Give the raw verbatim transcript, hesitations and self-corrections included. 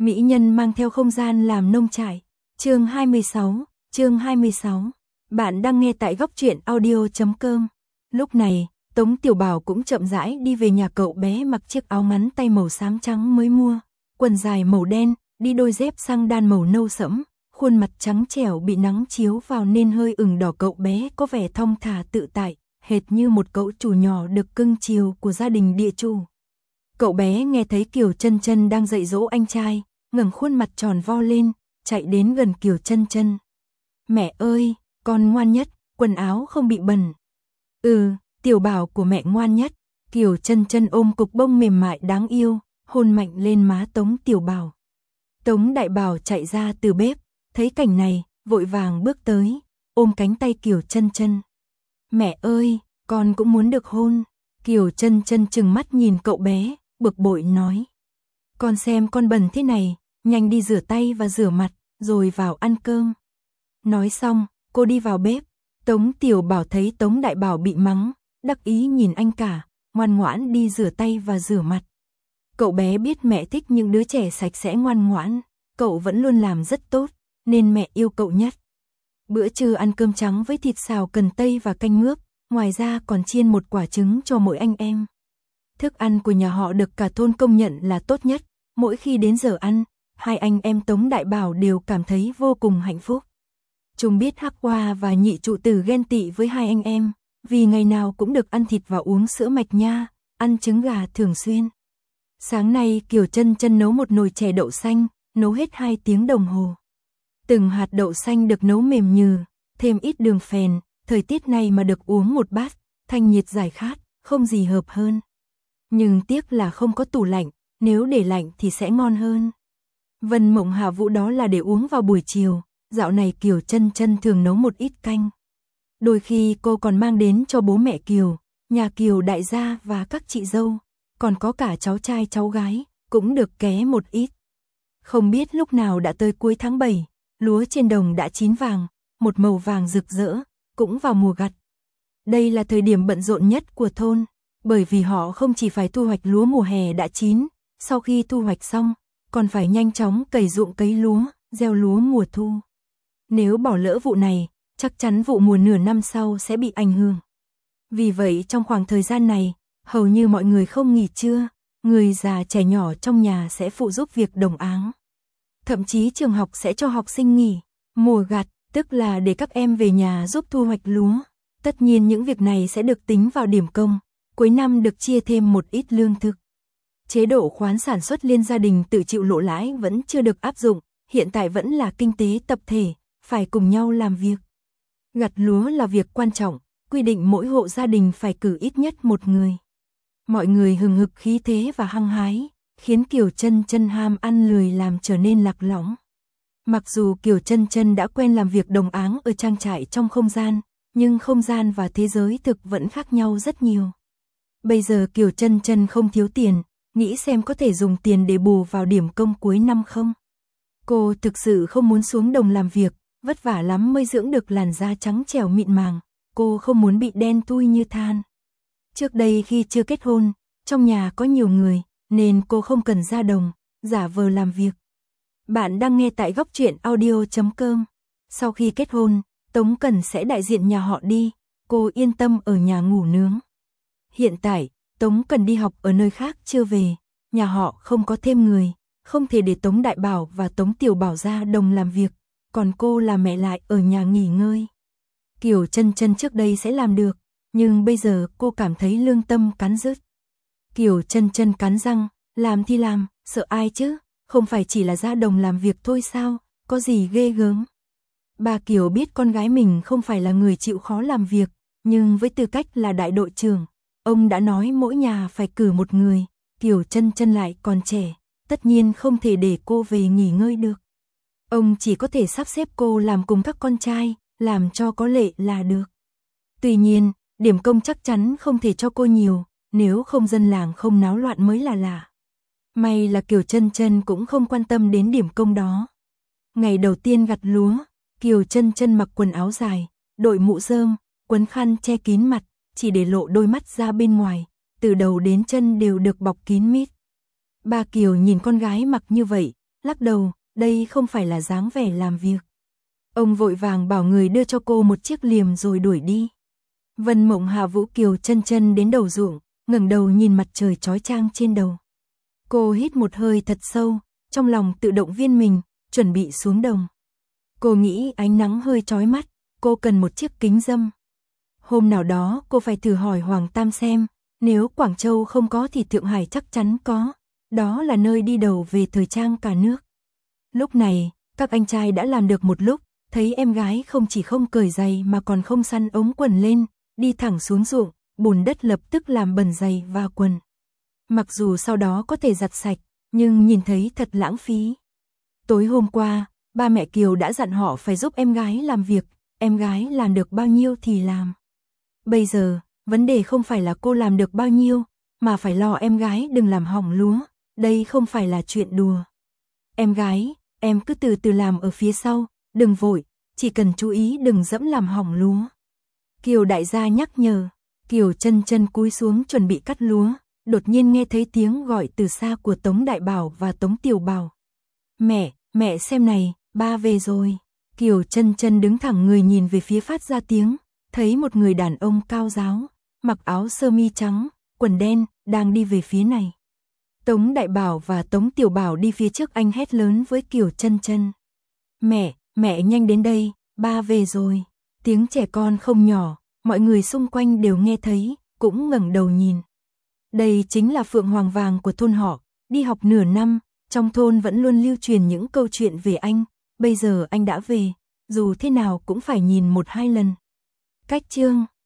Mỹ nhân mang theo không gian làm nông trại. Chương hai mươi sáu, chương hai mươi sáu. Bạn đang nghe tại góc truyện audio chấm com. Lúc này, Tống Tiểu Bảo cũng chậm rãi đi về nhà cậu bé, mặc chiếc áo ngắn tay màu xám trắng mới mua, quần dài màu đen, đi đôi dép xăng đan màu nâu sẫm, khuôn mặt trắng trẻo bị nắng chiếu vào nên hơi ửng đỏ. Cậu bé có vẻ thong thả tự tại, hệt như một cậu chủ nhỏ được cưng chiều của gia đình địa chủ. Cậu bé nghe thấy Kiều Chân Chân đang dạy dỗ anh trai, ngẩng khuôn mặt tròn vo lên, chạy đến gần Kiều Chân Chân. "Mẹ ơi, con ngoan nhất, quần áo không bị bẩn." "Ừ, Tiểu Bảo của mẹ ngoan nhất." Kiều Chân Chân ôm cục bông mềm mại đáng yêu, hôn mạnh lên má Tống Tiểu Bảo. Tống Đại Bảo chạy ra từ bếp, thấy cảnh này, vội vàng bước tới, ôm cánh tay Kiều Chân Chân. "Mẹ ơi, con cũng muốn được hôn." Kiều Chân Chân trừng mắt nhìn cậu bé, bực bội nói: "Con xem con bẩn thế này, nhanh đi rửa tay và rửa mặt, rồi vào ăn cơm." Nói xong, cô đi vào bếp. Tống Tiểu Bảo thấy Tống Đại Bảo bị mắng, đắc ý nhìn anh cả, ngoan ngoãn đi rửa tay và rửa mặt. Cậu bé biết mẹ thích những đứa trẻ sạch sẽ ngoan ngoãn, cậu vẫn luôn làm rất tốt, nên mẹ yêu cậu nhất. Bữa trưa ăn cơm trắng với thịt xào cần tây và canh mướp, ngoài ra còn chiên một quả trứng cho mỗi anh em. Thức ăn của nhà họ được cả thôn công nhận là tốt nhất. Mỗi khi đến giờ ăn, hai anh em Tống Đại Bảo đều cảm thấy vô cùng hạnh phúc. Chúng biết Hắc Hoa và Nhị Trụ Tử ghen tị với hai anh em, vì ngày nào cũng được ăn thịt và uống sữa mạch nha, ăn trứng gà thường xuyên. Sáng nay Kiều Chân Chân nấu một nồi chè đậu xanh, nấu hết hai tiếng đồng hồ. Từng hạt đậu xanh được nấu mềm nhừ, thêm ít đường phèn, thời tiết này mà được uống một bát, thanh nhiệt giải khát, không gì hợp hơn. Nhưng tiếc là không có tủ lạnh, nếu để lạnh thì sẽ ngon hơn. Vân Mộng Hạ Vũ đó là để uống vào buổi chiều, dạo này Kiều Chân Chân thường nấu một ít canh. Đôi khi cô còn mang đến cho bố mẹ Kiều, nhà Kiều đại gia và các chị dâu, còn có cả cháu trai cháu gái, cũng được ké một ít. Không biết lúc nào đã tới cuối tháng bảy, lúa trên đồng đã chín vàng, một màu vàng rực rỡ, cũng vào mùa gặt. Đây là thời điểm bận rộn nhất của thôn, bởi vì họ không chỉ phải thu hoạch lúa mùa hè đã chín, sau khi thu hoạch xong, còn phải nhanh chóng cày ruộng cấy lúa, gieo lúa mùa thu. Nếu bỏ lỡ vụ này, chắc chắn vụ mùa nửa năm sau sẽ bị ảnh hưởng. Vì vậy trong khoảng thời gian này, hầu như mọi người không nghỉ trưa, người già trẻ nhỏ trong nhà sẽ phụ giúp việc đồng áng. Thậm chí trường học sẽ cho học sinh nghỉ mùa gặt, tức là để các em về nhà giúp thu hoạch lúa. Tất nhiên những việc này sẽ được tính vào điểm công, cuối năm được chia thêm một ít lương thực. Chế độ khoán sản xuất liên gia đình tự chịu lỗ lãi vẫn chưa được áp dụng, hiện tại vẫn là kinh tế tập thể, phải cùng nhau làm việc. Gặt lúa là việc quan trọng, quy định mỗi hộ gia đình phải cử ít nhất một người. Mọi người hừng hực khí thế và hăng hái, khiến Kiều Chân Chân ham ăn lười làm trở nên lạc lõng. Mặc dù Kiều Chân Chân đã quen làm việc đồng áng ở trang trại trong không gian, nhưng không gian và thế giới thực vẫn khác nhau rất nhiều. Bây giờ Kiều Chân Chân không thiếu tiền, nghĩ xem có thể dùng tiền để bù vào điểm công cuối năm không. Cô thực sự không muốn xuống đồng làm việc, vất vả lắm mới dưỡng được làn da trắng trẻo mịn màng, cô không muốn bị đen thui như than. Trước đây khi chưa kết hôn, trong nhà có nhiều người, nên cô không cần ra đồng, giả vờ làm việc. Bạn đang nghe tại góc truyện audio chấm com. Sau khi kết hôn, Tống Cẩn sẽ đại diện nhà họ đi, cô yên tâm ở nhà ngủ nướng. Hiện tại, Tống Cẩn đi học ở nơi khác chưa về, nhà họ không có thêm người, không thể để Tống Đại Bảo và Tống Tiểu Bảo ra đồng làm việc, còn cô là mẹ lại ở nhà nghỉ ngơi. Kiều Chân Chân trước đây sẽ làm được, nhưng bây giờ cô cảm thấy lương tâm cắn rứt. Kiều Chân Chân cắn răng, làm thì làm, sợ ai chứ, không phải chỉ là ra đồng làm việc thôi sao, có gì ghê gớm. Bà Kiều biết con gái mình không phải là người chịu khó làm việc, nhưng với tư cách là đại đội trưởng, ông đã nói mỗi nhà phải cử một người, Kiều Chân Chân lại còn trẻ, tất nhiên không thể để cô về nghỉ ngơi được. Ông chỉ có thể sắp xếp cô làm cùng các con trai, làm cho có lệ là được. Tuy nhiên, điểm công chắc chắn không thể cho cô nhiều, nếu không dân làng không náo loạn mới là lạ. May là Kiều Chân Chân cũng không quan tâm đến điểm công đó. Ngày đầu tiên gặt lúa, Kiều Chân Chân mặc quần áo dài, đội mũ rơm, quấn khăn che kín mặt, chỉ để lộ đôi mắt ra bên ngoài, từ đầu đến chân đều được bọc kín mít. Ba Kiều nhìn con gái mặc như vậy, lắc đầu, đây không phải là dáng vẻ làm việc. Ông vội vàng bảo người đưa cho cô một chiếc liềm rồi đuổi đi. Vân Mộng Hạ Vũ Kiều chân chân đến đầu ruộng, ngẩng đầu nhìn mặt trời chói chang trên đầu. Cô hít một hơi thật sâu, trong lòng tự động viên mình, chuẩn bị xuống đồng. Cô nghĩ ánh nắng hơi chói mắt, cô cần một chiếc kính râm. Hôm nào đó cô phải thử hỏi Hoàng Tam xem, nếu Quảng Châu không có thì Thượng Hải chắc chắn có. Đó là nơi đi đầu về thời trang cả nước. Lúc này, các anh trai đã làm được một lúc, thấy em gái không chỉ không cởi giày mà còn không săn ống quần lên, đi thẳng xuống ruộng, bùn đất lập tức làm bẩn giày và quần. Mặc dù sau đó có thể giặt sạch, nhưng nhìn thấy thật lãng phí. Tối hôm qua, ba mẹ Kiều đã dặn họ phải giúp em gái làm việc, em gái làm được bao nhiêu thì làm. Bây giờ, vấn đề không phải là cô làm được bao nhiêu, mà phải lo em gái đừng làm hỏng lúa, đây không phải là chuyện đùa. Em gái, em cứ từ từ làm ở phía sau, đừng vội, chỉ cần chú ý đừng dẫm làm hỏng lúa. Kiều đại gia nhắc nhở, Kiều chân chân cúi xuống chuẩn bị cắt lúa, đột nhiên nghe thấy tiếng gọi từ xa của Tống Đại Bảo và Tống Tiểu Bảo. Mẹ, mẹ xem này, ba về rồi. Kiều chân chân đứng thẳng người nhìn về phía phát ra tiếng, thấy một người đàn ông cao ráo, mặc áo sơ mi trắng, quần đen, đang đi về phía này. Tống Đại Bảo và Tống Tiểu Bảo đi phía trước, anh hét lớn với Kiều chân chân. Mẹ, mẹ nhanh đến đây, ba về rồi. Tiếng trẻ con không nhỏ, mọi người xung quanh đều nghe thấy, cũng ngẩng đầu nhìn. Đây chính là Phượng Hoàng Vàng của thôn họ, đi học nửa năm, trong thôn vẫn luôn lưu truyền những câu chuyện về anh, bây giờ anh đã về, dù thế nào cũng phải nhìn một hai lần. Cách chương